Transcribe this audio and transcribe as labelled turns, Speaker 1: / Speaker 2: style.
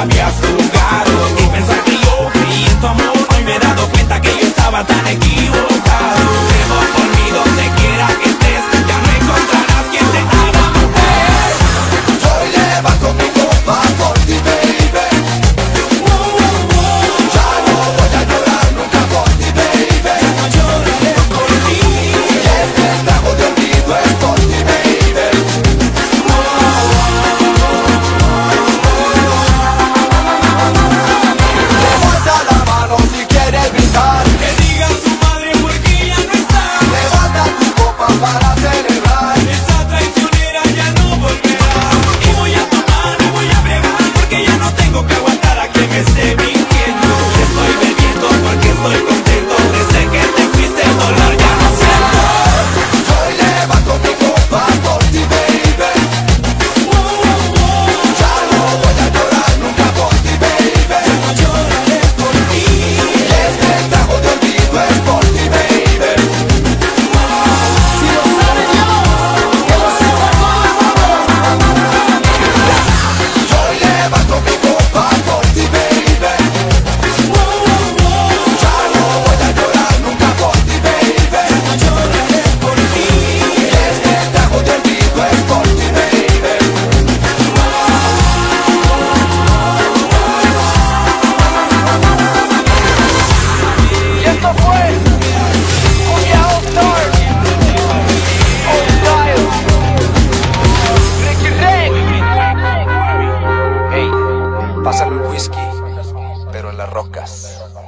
Speaker 1: habías jugado y pensar que yo creí en tu amor. Hoy me he dado cuenta que yo estaba tan equivocado. Llevo por mí donde quiera que estés, ya no encontrarás quien te haga mujer.
Speaker 2: Hoy levanto mi copa por ti, baby. Ya no voy a llorar nunca por ti, baby.
Speaker 1: No lloraré por ti.
Speaker 2: Y este trago de olvido es por ti, baby. Levanta la mano si quieres brindar.
Speaker 1: Que diga su madre porque ya no está.
Speaker 2: Levanta tu copa para celebrar.
Speaker 1: Esa traicionera ya no volverá. Y voy a tomar, me voy a bregar, porque ya no tengo que aguantar a quien me esté mintiendo. Estoy bebiendo porque estoy contento. Desde que te fuiste el dolor ya no siento.
Speaker 2: Hoy levanto mi copa por ti, baby. Ya no voy a llorar nunca por ti, baby.
Speaker 1: No lloraré por ti.
Speaker 2: Y este trago de olvido es por ti, baby.
Speaker 3: Si lo sabe Dios, que lo sepa todo el mundo.
Speaker 2: Hoy levanto mi copa por ti, baby. Ya no voy a llorar nunca por ti, baby.
Speaker 1: No lloraré por ti.
Speaker 2: Y este trago de olvido es por ti, baby.
Speaker 3: Y esto fue Cumbia All Star, All Style, Ricky Ray.
Speaker 2: Hey, pásame un whisky, pero en las rocas.